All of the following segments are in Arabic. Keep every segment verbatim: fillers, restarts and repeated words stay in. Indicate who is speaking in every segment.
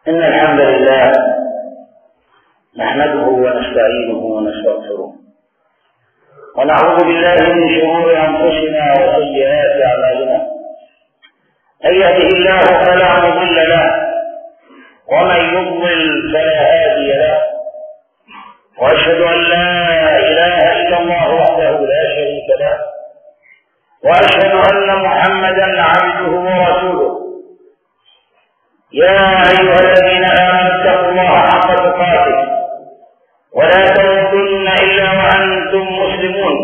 Speaker 1: إن الحمد لله نحمده ونستعينه ونستغفره ونعوذ بالله من شرور أنفسنا وسيئات أعمالنا. من يهده الله فلا مضل له ومن يضلل فلا هادي له، وأشهد أن لا إله إلا الله وحده لا شريك له، وأشهد أن محمدا عبده ورسوله. يا أيها الذين آمنوا اتقوا الله حق تقاته ولا تموتن إلا وأنتم مسلمون.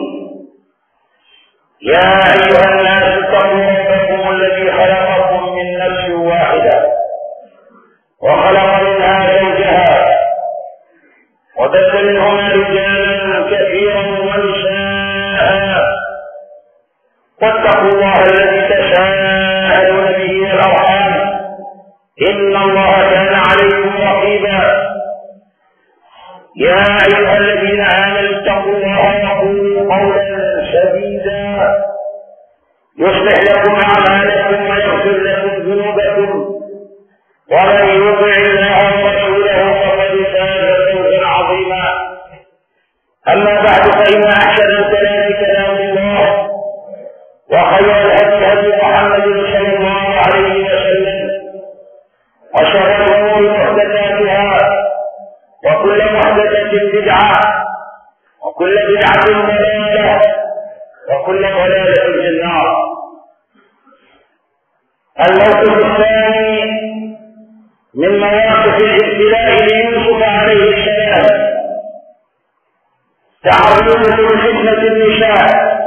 Speaker 1: يا أيها الناس اتقوا ربكم الذي خلقكم من نفس واحدة وخلق منها زوجها وبث منهما رجالا كثيرا ونساء، واتقوا الله الذي تساءلون به والأرحام إن الله كان عليكم رقيبا. يا أيها الذين آمنوا اتقوا الله وقولوا قولا سديدا يصلح لكم أعمالكم ويغفر لكم ذنوبكم، ومن يطع الله ورسوله فقد فاز فوزا عظيما. أما بعد، فإن أحسن الكلام كلام الله، وخير الهدي هدي محمد صلى الله عليه وسلم، وشر الأمور محدثاتها، وكل محدثة بدعة، وكل بدعة ضلالة، وكل ضلالة في النار. الموقف الثاني من مواقف الابتلاء ليوسف عليه السلام تعرضه لفتنة النساء،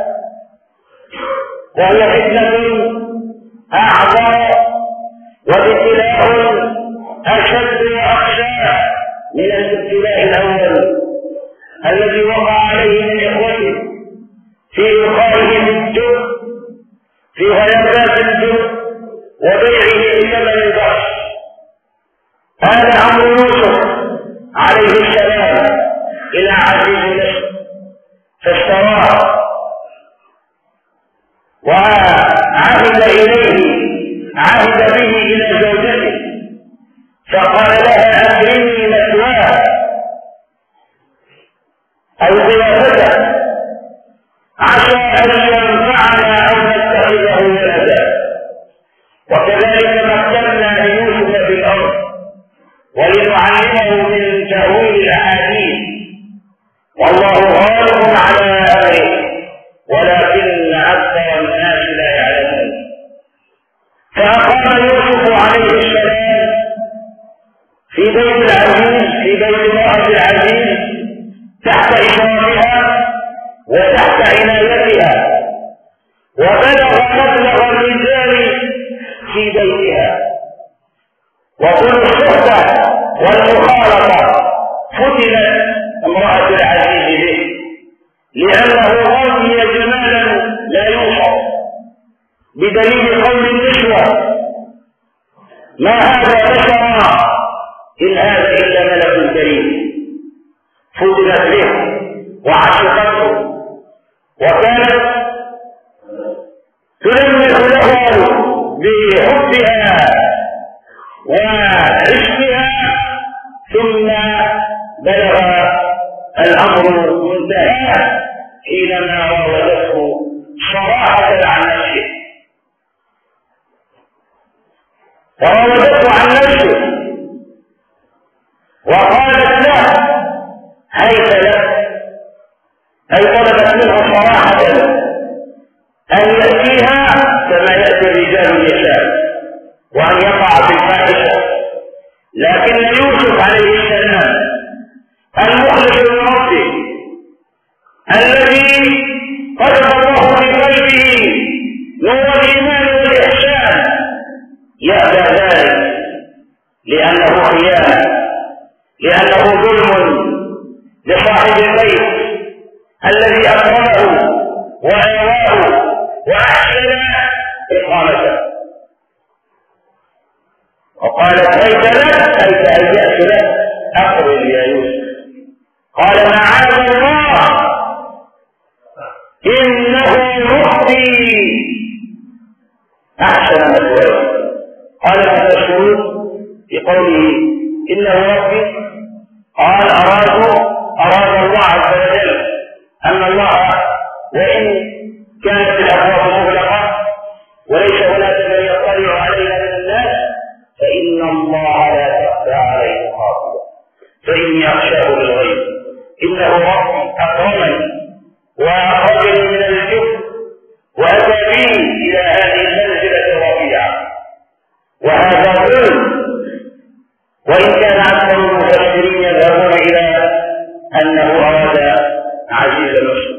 Speaker 1: وهي فتنة أعظم وابتلاء أشد وأخشى من الابتلاء الأول الذي وقع عليه من إخوته في إلقائه بالجب في هيبات الجب وبيعه بثمن البخس. هذا أمر يوسف عليه السلام إلى عزيز مصر فاشتراه وعهد إليه عهد به إلى زوجته، فقال لها أكرمي مثواه أو ضيافته عسى أن ينفعنا أو نتخذه ولدا. وكذلك مكنا ليوسف في الأرض ولنعلمه من تأويل الأحاديث، والله غالب على أمره ولكن أكثر الناس لا يعلمون. فأقام يوسف عليه السلام في بيت العزيز في بيت امرأة العزيز تحت إشرافها وتحت عنايتها، وبلغ مبلغ الرجال في بيتها، وكل الصحبة والمخالطة فتنت امرأة العزيز به، لأنه غطي جمالا لا يوصف، بدليل قول النسوة: ما هذا بشرا إن هذا إلا ملك كريم. فتنت به وعشقته، وكانت تلمح له بحبها وعشقها، ثم بلغ الأمر منتهى حينما راودته صراحة عن نفسه فراودته عن نفسه وقالت له: هيت لك، أي طلبت منه صراحة أن يأتيها كما يأتي الرجال النساء وأن يقع في الفاحشة. لكن يوسف عليه السلام المخلص لربه الذي قذف الله في قلبه نور الإيمان والإحسان يأبى ذلك، لأنه خيانة، لأنه ظلم لصاحب البيت الذي أكرمه وآواه وأحسن إقامته. وقالت: هيت لك، أي تهيأت لك، أقبل يا يوسف. قال: معاذ الله، إنه ربي أحسن مثواي. قال: ما تشكرون؟ في قوله إنه ربي؟ قال أرادوا أراد الله عز وجل أن الله وإن كانت الأبواب مغلقة وليس هناك من يطلع عليها من الناس فإن الله لا تخفى عليه خافية فإني أخشاه بالغيب إنه ربي أكرمني وأخرجني من الجب وأتى بي إلى هذه المنزلة الرفيعة وهذا ظلم. وإن كان أكثر المفسرين يذهبون إلى أنه أراد عزيز مصر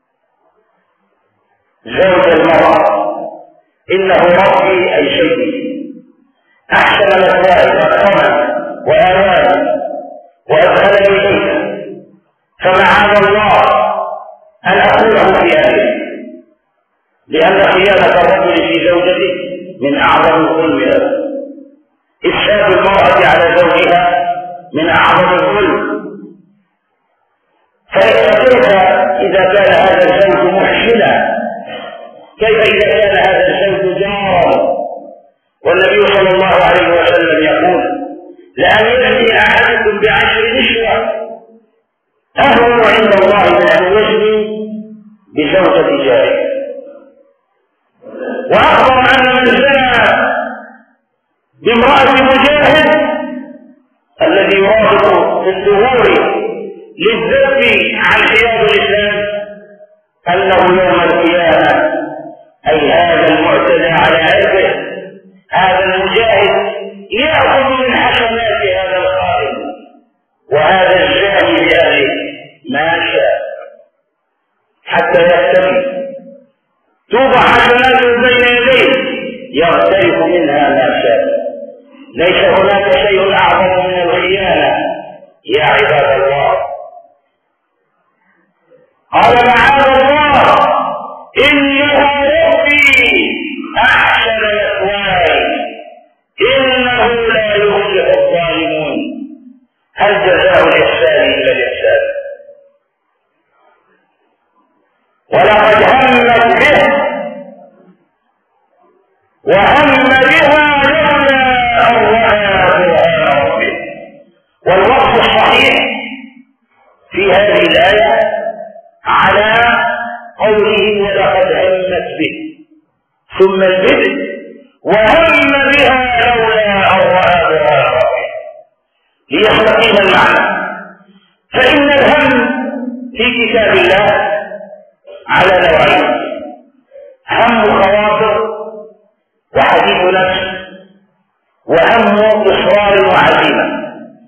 Speaker 1: زوج المرأة إنه ربي أي سيدي أحسن مثواي وأكرمني وآواني وأدخلني بيته فمعاذ الله أن أقوله في أهله لأن خيانة الرجل في زوجته من أعظم الظلم له. إفساد المرأة على زوجها من أعظم الظلم. فكيف إذا كان هذا الزوج محسنا؟ كيف إذا كان هذا الزوج جارا؟ والنبي صلى الله عليه وسلم يقول لأن يزني أحدكم بعشر نسوة أهون عند الله من أن يزني بزوجة جاره. وأخبر أن من زنى بامرأة مجاهد الذي يرافق في الظهور للذب عن حياض الإسلام أنه يوم القيامة أي هذا المعتدى على عرضه هذا المجاهد يأخذ من حسنات هذا الخائن وهذا الزاني بأهله ما شاء حتى يختفي توضع حسناته بين يديه يغترف منها ما شاء. ليس هناك شيء أعظم من الخيانة يا عباد الله. قال معاذ الله إنه ربي أحسن مثواي إنه لا يفلح الظالمون. هل جزاء الإحسان إلا الإحسان؟ ولقد همت به وهم بها لولا أن رأى برهان ربه. والوقف الصحيح في هذه الآية على قوله ولقد همت به ثم البدء وهم بها لولا أن رأى برهان ربه ليستقيم المعنى. فإن الهم في كتاب الله على نوعين: هم خواطر وحديث نفس وهم إصرار وعزيمة.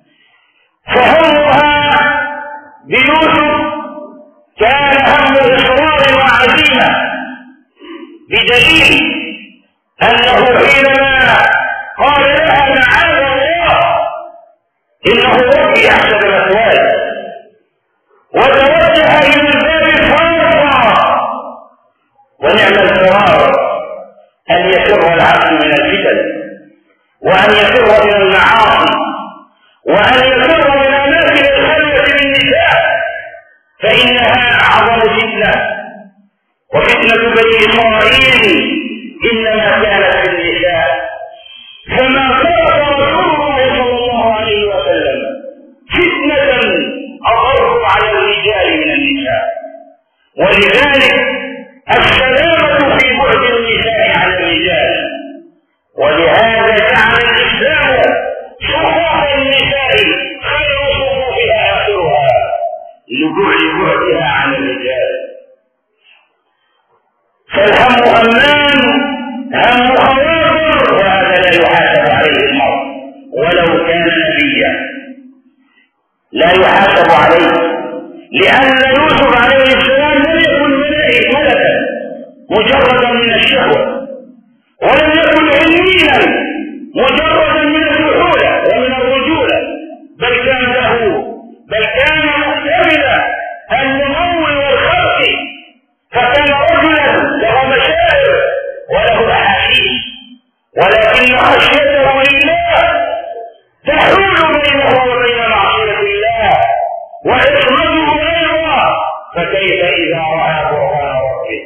Speaker 1: فهمها بيوسف كان هم إصرار وعزيمة بدليل أنه حينما قال لها معاذ الله إنه ربي أحسن مثواي وتوجه إلى الباب فرارا ونعم الفرار أن يفر العبد من الفتن وأن يفر من المعاصي وأن يفر من أماكن الخلوة بالنساء فإنها أعظم فتنة. وفتنة بني إسرائيل إنما كانت في النساء فما فرض رسول الله صلى الله عليه وسلم فتنة أضر على الرجال من النساء. ولذلك السلامة في بعد النساء عن الرجال. ولهذا جعل الإسلام صفوف النساء خير صفوفها آخرها لبعد بعدها عن الرجال. فالهم همان هم خواطر وهذا لا يحاسب عليه المرء ولو كان نبيا لا يحاسب عليه لأن يوسف عليه السلام لم يكن ملكا مجردا من الشهوة ولم يكن علميا مجردا من الفحولة ومن الرجولة بل كان له بل كان مكتملا النمو والخلق فكان رجلا له مشاعر وله أحاسيس ولكن خشيته لله تحول بينه وبين معصية الله وإصراره غيره. فكيف إذا رأى برهان ربه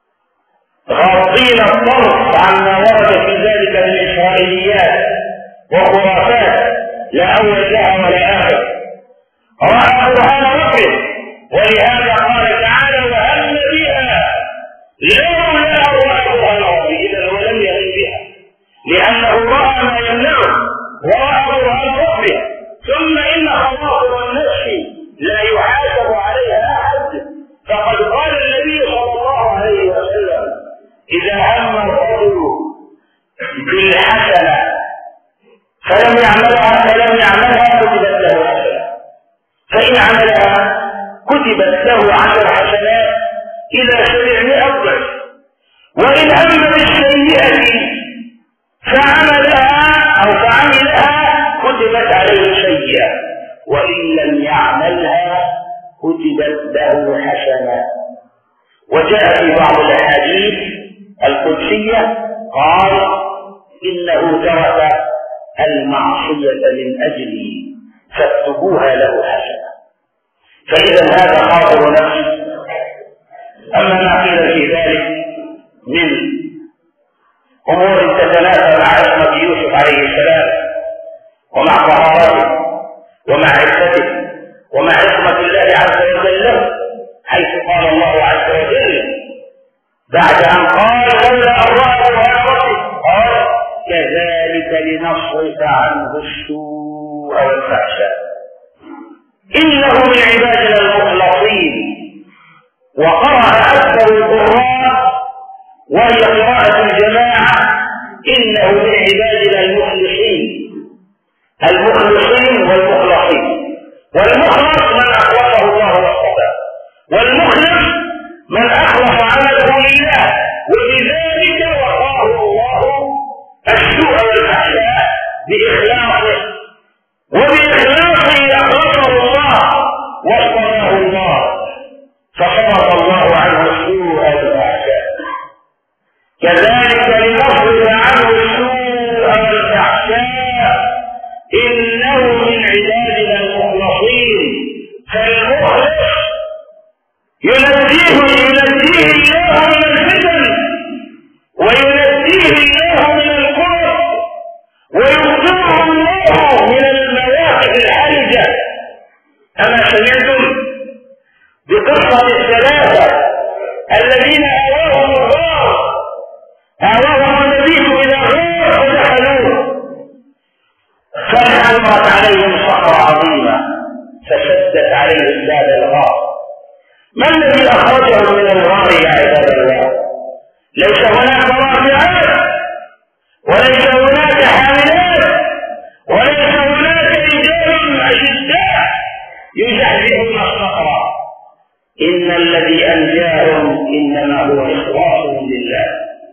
Speaker 1: غاضين الطرف عما ورد في ذلك من الإسرائيليات وخرافات لا أول لها ولا آخر. رأى برهان ربه، ولهذا قال تعالى وهم بها لولا أن رأى برهان ربه، إذا ولم يهم بها لأنه رأى ما يمنعه ورأى برهان ربه. ثم إن خواطر النفس لا يحاسب عليها أحد، فقد قال النبي صلى الله عليه وسلم إذا هم الرجل بالحسنة فلم يعملها فلم يعملها كتبت له حسنة، فإن عملها كتبت له عشر حسنات إلى سبعمائة ضعف. وإن هم بالسيئة فعملها أو فعملها كتبت عليه سيئة، وإن لم يعملها كتبت له حسنة. وجاء في بعض الأحاديث القدسية قال إنه ترك المعصية من أجلي فاكتبوها له حسنة. فإذا هذا خاطر نفسي. أما ما قيل في ذلك من أمور تتنافى مع عصمة يوسف عليه السلام ومع طهارته ومع عفته ومع عصمة الله عز وجل له، حيث قال الله عز وجل بعد أن قال لولا أن رأى برهان ربه قال كذلك لنصرف عنه السوء والفحشاء إنه من عبادنا المخلصين. وقرأ أكثر القراء وهي قراءة الجماعة إنه من عبادنا المخلصين. المخلصين والمخلصين، والمخلص من أخلصه الله واصطفاه، والمخلص من أخلص عمله لله، وبذلك وقاه الله السوء والفحشاء بإخلاصه، وبإخلاصه أخلصه الله واصطفاه الله فصرف الله عنه السوء والفحشاء. كذلك لنصرف عنه السوء والفحشاء إنه من عبادنا المخلصين. فالمخلص ينزيه ينزيه الله من الفتن، وينزيه الله من الكفر، ويبصره الله من المواقف الحرجة. أما سمعتم بقصة الثلاثة الذين آواهم الغار، آواهم النبي إلى غار فدخلوه فانحدرت عليهم صخرة عظيمة فسدت عليهم باب الغار. ما الذي أخرجهم من الغار يا عباد الله؟ ليس هناك رافعات، وليس هناك حاملات، وليس هناك رجال أشداء يزحزحون الصخرة. إن الذي أنجاهم إنما هو إخلاصهم لله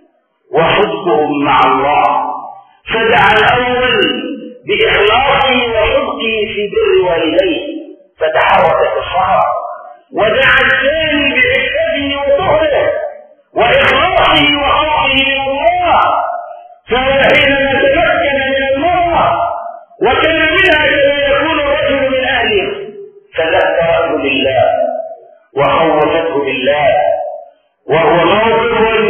Speaker 1: وصدقهم مع الله. فدعا الأول بإخلاصه وصدقه في بر والديه فتحركت الصخرة، ودعا الثاني بعفته وطهره وإخلاصه وخوفه من الله، فهو حينما تمكن من المرأة وكان منها كما يكون الرجل من أهله فذكره بالله وخوفته بالله، وهو موقف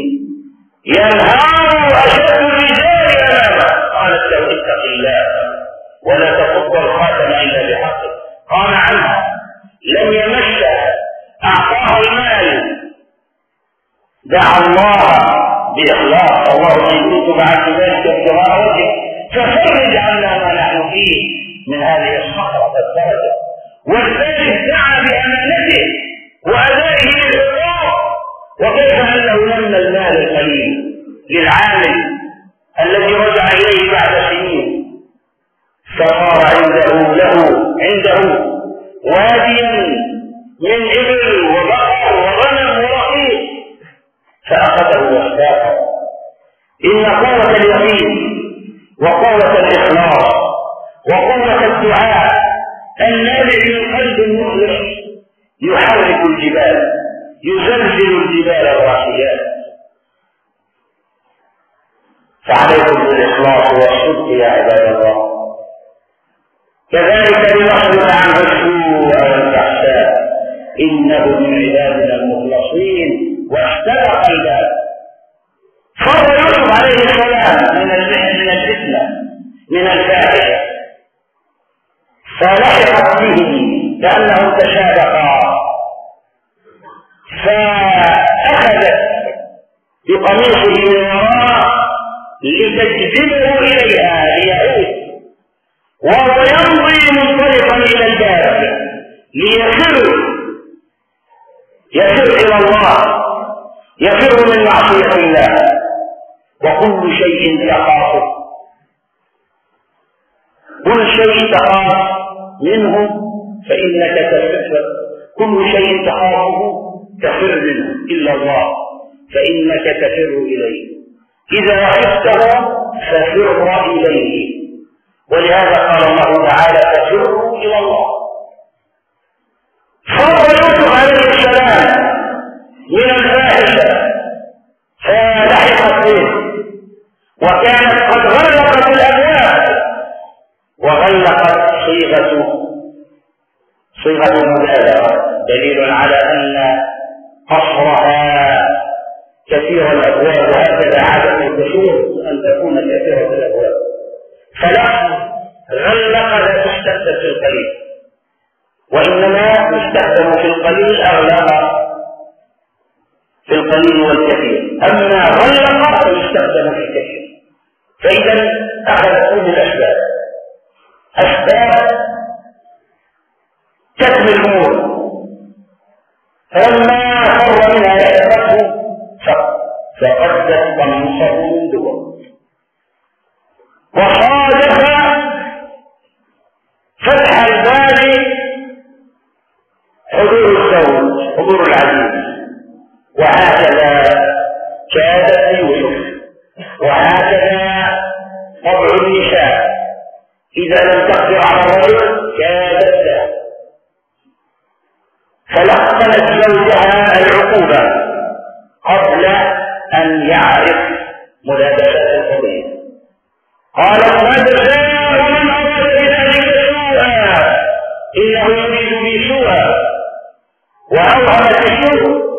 Speaker 1: ينهار أشد الرجال أمامه. قالت له اتق الله ولا تفض الخاتم إلا بحقه. قال عنها لم يمسها، أعطاه المال، دعا الله بإخلاص اللهم إن كنت بعد ذلك ابتغاء وجهك ففرج عنا ما نحن فيه من هذه الصخرة الدرجة. والثالث دعا بأمانته وأدائه للحقوق، وكيف أنه لم المال القليل للعامل الذي رجع إليه بعد سنين فصار عنده له عنده واديا من إبل وبقر وغنم ورقيق فأخذه واحتاجه. إن قوة اليقين وقوة الإخلاص وقوة الدعاء النابع من قلب المخلص يحرك الجبال، يزلزل الجبال الراسيات. فعليكم بالإخلاص والصدق يا عباد الله. كذلك لنصرف عنه السوء والفحشاء إنه من عبادنا المخلصين. واستبق الباب. فر يوسف عليه السلام من الفتنة من الفاحشة فلحقت به لأنهم تشابقا، فأخذت بقميصه من وراء لتجذبه إليها ليعود، وهو يمضي منطلقا إلى الباب ليفر يفر إلى الله، يفر من معصية الله. وكل شيء تخافه، كل شيء تخاف منه فإنك تفر، كل شيء تخافه تفر منه إلا الله فإنك تفر إليه. إذا خفته ففر إليه، ولهذا قال الله تعالى ففروا إلى الله. فر يوسف عليه السلام من الفاحشة فلحقت به، وكانت قد غلقت الأبواب، وغلقت صيغة صيغة المبالغة، دليل على أن قصرها كثير الأبواب، وهكذا عدم القصور أن تكون كثيرة الأبواب. فلفظ غلق لا تستخدم في القليل، وإنما يستخدم في القليل أغلق في القليل والكثير، أما غلق فيستخدم في الكثير. فإذا أخذت كل الأسباب، أسباب كتم الأمور، فلما فر منها يأخذه فقدت قميصه من دبر، وصادف فتح الباب حضور الزوج حضور العزيز. وهكذا كادت يوسف، وهكذا طبع النساء إذا لم تقدر على الرجل كادت له، فلقنت زوجها العقوبة قبل أن يعرف ملابسات القضية. قالت ما جزاء من أراد بذلك سوءا إنه يريد بي سوءا، وأوهمت السوء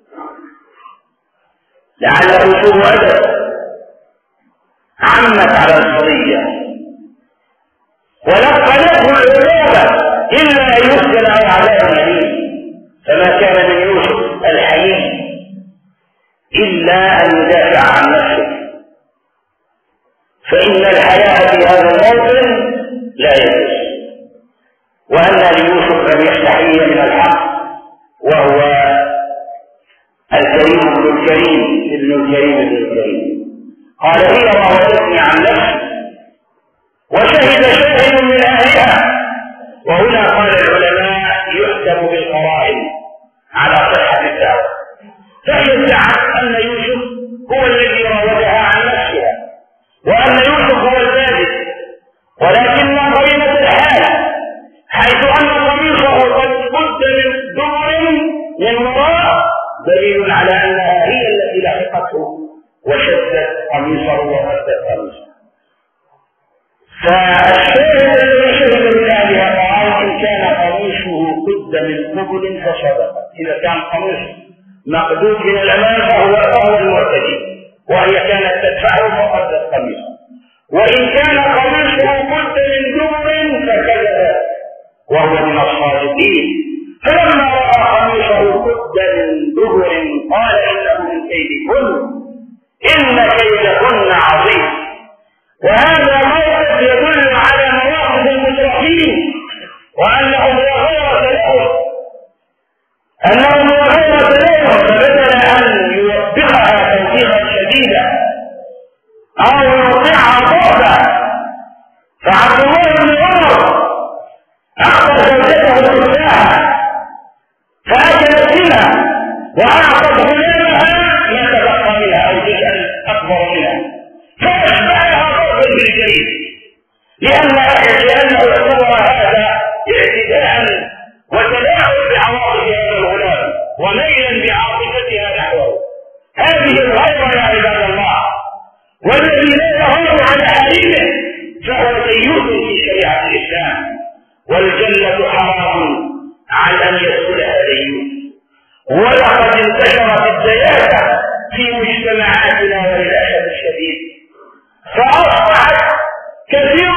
Speaker 1: لعله سوء أدب، عمت على القضية ولقنته العقوبة إلا أن يسجن أو عذاب أليم. فما كان من يوسف الحليم إلا أن يدافع عن نفسه، فإن الحياء في هذا الموطن لا يجوز. وأن ليوسف أن يستحي من الحق، وهو الكريم ابن الكريم ابن الكريم ابن الكريم. قال هي راودتني عن نفسي وشهد شاهد من أهلها. وهنا قال العلماء يحكم بالقرائن على صحة الدعوة، فهي ادعت أن يوسف هو الذي راودها عن نفسها، وأن يوسف هو البادئ، ولكن قرينة الحال حيث أن قميصه قد قد من دبر من وراء دليل على أنها هي التي لحقته وشدت قميصه وقدت قميصه. فالشاهد الذي شهد من أهلها قال إن كان قميصه قد من قبل فصدق، إذا كان قميصه مقدود من الأمام فهو فهو المعتدي، وهي كانت تدفعه فقدت قميصه. وإن كان قميصه قد من دبر فكذب وهو من الصادقين. فلما رأى قميصه قد من دبر قال إنه من كيدكن إن كيدكن عظيم. وهذا موقف يدل على مواقف المترفين، وأنهم لا غيرة لهم أنهم لا غيرة لهم فبدل أن يوبخها توبيخا شديدا أو يوقعها ضعفا، فعبد الله بن عمر أخذ زوجته التفاحة فأكلت منها وأعطت غلامها ما تبقى منها أو جزءا أكبر منها، فأشبعها ضربا بالجريد، لأنه اعتبر هذا اعتداء وتلاعب بعواطف هذا الغلام وميلا بعاطفتها نحوه. هذه الغيرة يا عباد الله، والذي لا يغير على حريمه فهو ديوث في شريعة الإسلام، والجنة حرام على أن يدخلها ديوث. ولقد انتشرت الدياثة في مجتمعاتنا وللأسف الشديد، فأصبحت كثير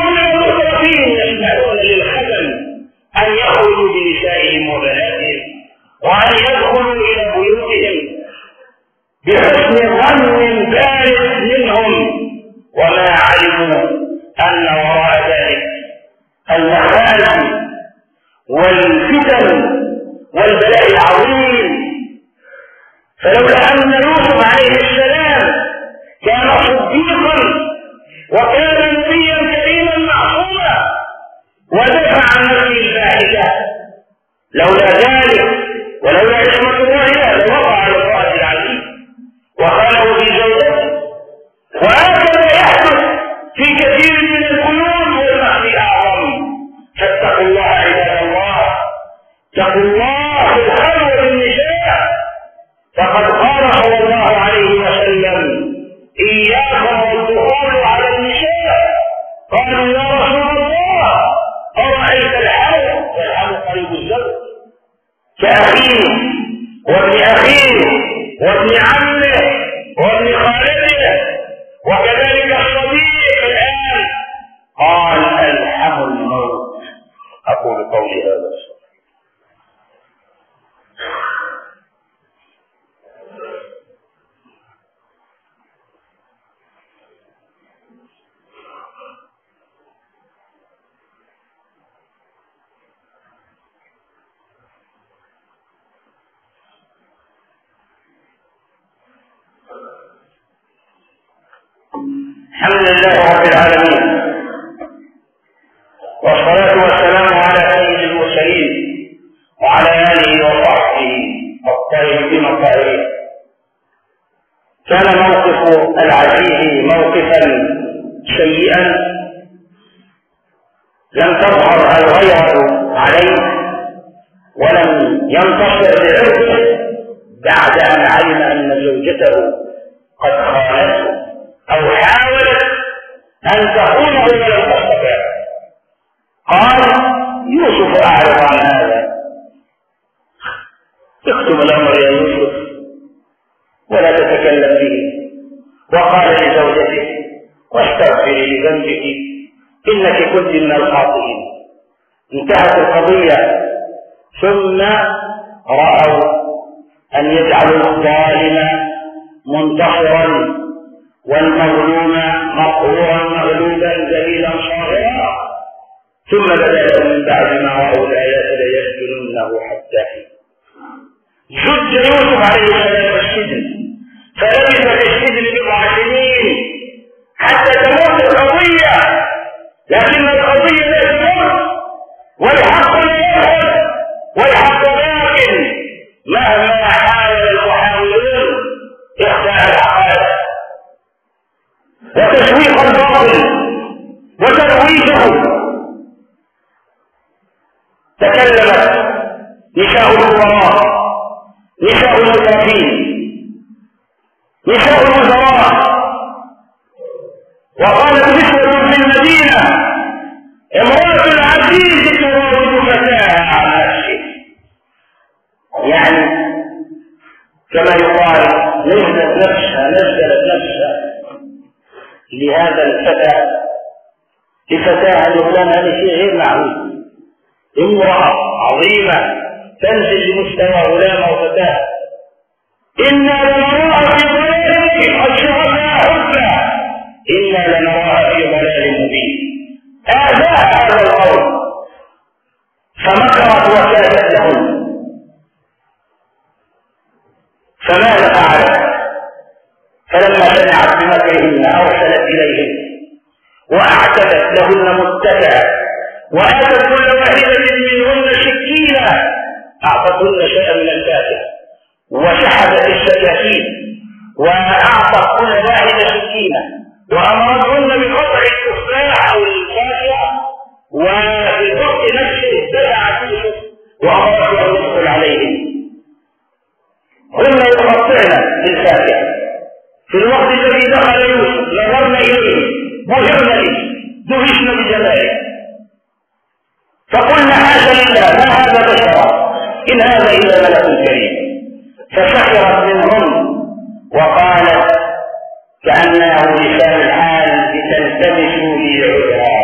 Speaker 1: وحسن ظن بارد منهم، وما علموا أن وراء ذلك المخازي والفتن والبلاء العظيم. فلولا أن يوسف عليه السلام كان صديقا وكان نبيا كريما معصوما ودفع عن نفسه الفاحشة، لولا ذلك ولولا عصمة الله له لوقع على امرأة العزيز وخاله في زوجته. وهكذا يحدث في كثير من القلوب والمخفي أعظم. فاتقوا الله عباد الله، اتقوا الله في الخلوة بالنساء، فقد قال صلى الله عليه وسلم إياكم والدخول على النساء. قالوا يا رسول الله أرأيت الحمل؟ والحمل قريب الزوج كأخيه وابن أخيه وابن عمه وابن خالته وكذلك الصديق الآن. قال الحمل الموت. أقول قولي هذا. الحمد لله رب العالمين، والصلاة والسلام على سيد المرسلين وعلى آله وصحبه الطيبين الطاهرين. كان موقف العزيز موقفا سيئا، لم تظهر الغيرة عليه ولم ينتصر لعرضه بعد أن علم أن زوجته قد خانته أو حاولت أن تخونه ولم تستطع. قال يوسف أعرض عن هذا، اكتم الأمر يا يوسف ولا تتكلم به. وقال لزوجته واستغفري لذنبك إنك كنت من الخاطئين. انتهت القضية. ثم رأوا أن يجعلوا الظالم منتصرا والمظلوم مقهورا مغلوبا ذليلا صاغرا. ثم بدا لهم من بعد ما راوا الايات ليسجننه حتى حين. زج يوسف عليه السلام السجن، فلبث في السجن بضع سنين حتى تموت القضيه، لكن القضيه لا تموت والحق لا يذهب والحق باق مهما حاول المحاولون اخفاء الحقائق وتشويق الباطل وترويجه. تكلمت نساء الكبراء، نساء المترفين، نساء الوزراء، وقالت نسوة في المدينة امرأة العزيز تراود فتاها عن نفسه. يعني كما يقال نزلت نفسها نزلت نفسها لهذا الفتى لفتاة الإسلام. هذا شيء غير معروف. امرأة عظيمة تنزل لمستوى غلام أو فتاة. إنا لنراها في ضلال قد شغلها حبا، إنا لنراها في ضلال مبين. آذاها هذا القول فمكرت وكادت لهم. فماذا فعلت؟ فلما سمعت بمكرهن أرسلت إليهن وأعتدت لهن متكئا وآتت كل واحدة منهن سكينا، أعطتهن شيئا من الفاكهة وسحبت السكاكين وأعطت كل واحدة سكينة وأمرتهن بقطع التفاح أو الفاكهة، وفي الوقت نفسه اتبعت يوسف وأمرت أن يدخل عليهم. هن يقطعن بالفاكهة. في الوقت الذي دخل يوسف نظرن إليه بهرن به دهشن بجماله فقلنا حاشا لله ما هذا بشرا إن هذا إلا ملك كريم. فسخرت منهم وقالت كأنه لسان الحال لتلتمسوا لي عذرا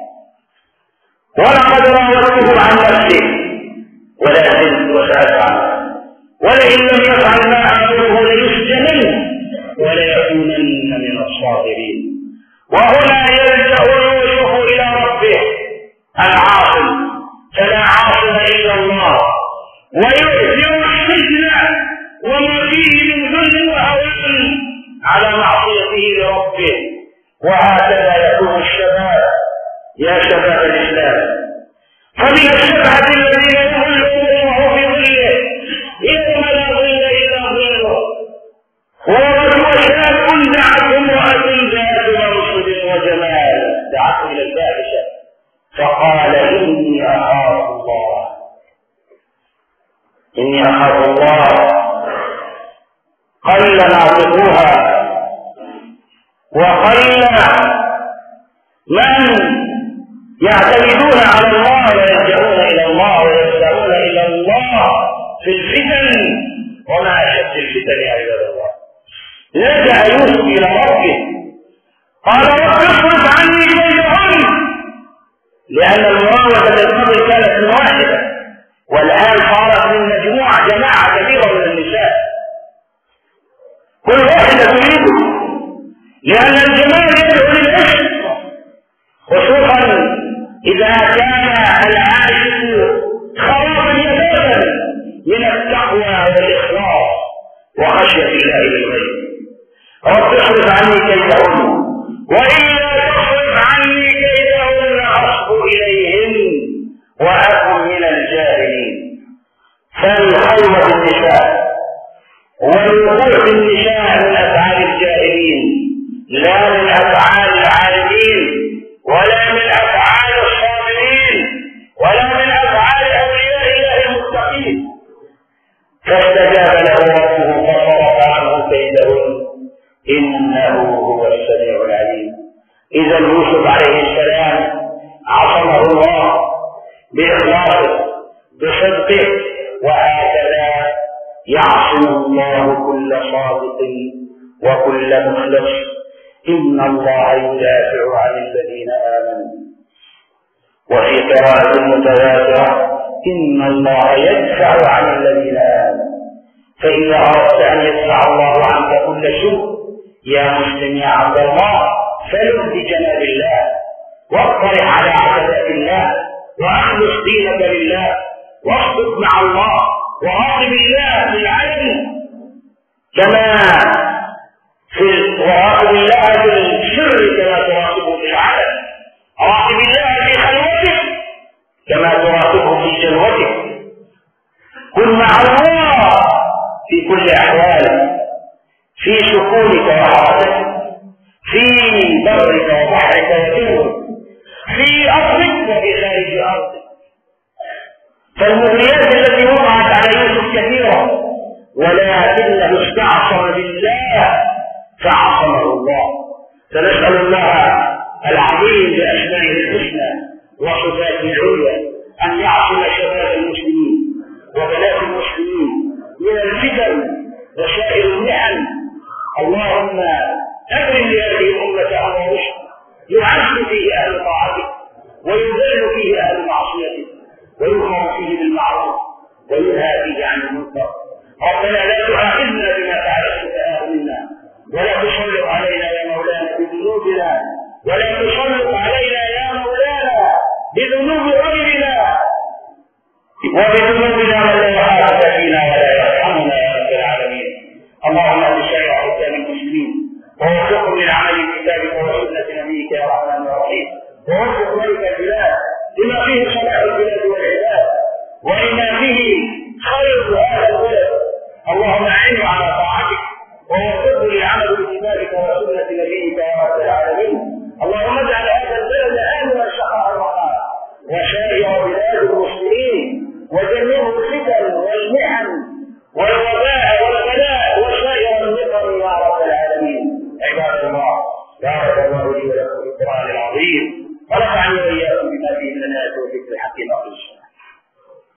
Speaker 1: ولقد راودته عن نفسه ولا زلت وسألت عنه ولئن لم يفعل ما أمره ليسجنن وليكونن من الصابرين. وهنا يلجأ يوسف إلى ربه العاصم، فلا عاصم إلا الله، ويؤثر السجن وما فيه من ذل وهوان على معصيته لربه. وهكذا يكون الشباب يا شباب الإسلام. فمن السبعة الذين يظلهم الله في ظله يوم لا ظل إلا ظله ورجل شاب دعته امرأة ذات منصب وجمال، دعته إلى الفاحشة فقال إني أخاف الله إني أخاف الله. قل ناطقوها وقل من يعتمدون على الله ويلجؤون إلى الله ويلجؤون إلى الله في الفتن. وما أشد الفتن يا عباد الله. لجأ يوسف إلى ربه قال رب اصرف عني كيدهن، لأن المراودة بالقبل كانت من واحدة والآن صارت من مجموعة جماعة كبيرة من النساء، كل واحدة تريده، لأن الجمال يدعو للعشق، خصوصا إذا كان العاشق خرابا يدابا من التقوى والإخلاص وخشية الله للغير. رب اصرف عني كيدهن وإلا تصرف عني كيدهن أصب إليهن وأكن من الجاهلين. فالخلوة بالنساء والوقوع بالنساء من أفعال الجاهلين لا من أفعال العالمين ولا من أفعال الصابرين ولا من أفعال أولياء الله المتقين. فاستجاب له ربه فصرف عنه كيدهن إنه هو السميع العليم. إذا يوسف عليه السلام عصمه الله بإخلاصه بصدقه، وهكذا يعصم الله كل صادق وكل مخلص. إن الله يدافع عن الذين آمنوا. وفي قراءة متواترة إن الله يدفع عن الذين آمنوا. فإذا أردت أن يدفع الله عنك كل سوء يا مسلم يا عبد الله فلذ بجناب الله واطلع على عبادات الله وأخلص دينك لله واصدق مع الله وراقب الله في العلم كما في وراقب الله في السر كما تراقبه في العلم. راقب الله في خلوتك كما تراقبه في جلوتك. كن مع الله في كل أحوالك، في سكونك وحركتك، في برك وبحرك وجوك، في أرضك وفي خارج أرضك. فالمغريات التي وقعت على يوسف كثيرة، ولكنه استعصم بالله فعصمه الله. فنسأل الله العظيم بأسمائه الحسنى وصفاته العليا أن يعصم شباب المسلمين وبنات المسلمين من الفتن وسائر المحن. اللهم أكرم لهذه الأمة أمر رشد يعز فيه أهل طاعتك ويذل فيه أهل معصيتك ويؤمر فيه بالمعروف وينهى فيه عن المنكر. ربنا لا تؤاخذنا بما فعل السفهاء منا ولا تسلط علينا يا مولانا بذنوبنا ولا تسلط علينا يا مولانا بذنوب غيرنا وبذنوبنا من لا يخافك فينا ولا يرحمنا يا رب العالمين. اللهم اهد شرع حكام المسلمين ووفقهم للعمل بكتابك وسنة نبيك يا رحمن الرحيم، ووفق ملك البلاد لما فيه صلاح البلاد والعباد ولما فيه خير هذا البلد. اللهم اعنه على طاعتك ووفقه للعمل بكتابك وسنة نبيك يا رب العالمين. اللهم اجعل هذا البلد آمنا سخاء رخاء وسائر بلاد المسلمين وجنبه الفتن والمحن والوباء والبلاء وسائر النقم يا رب العالمين. عباد الله بارك الله لي ولكم في القرآن العظيم.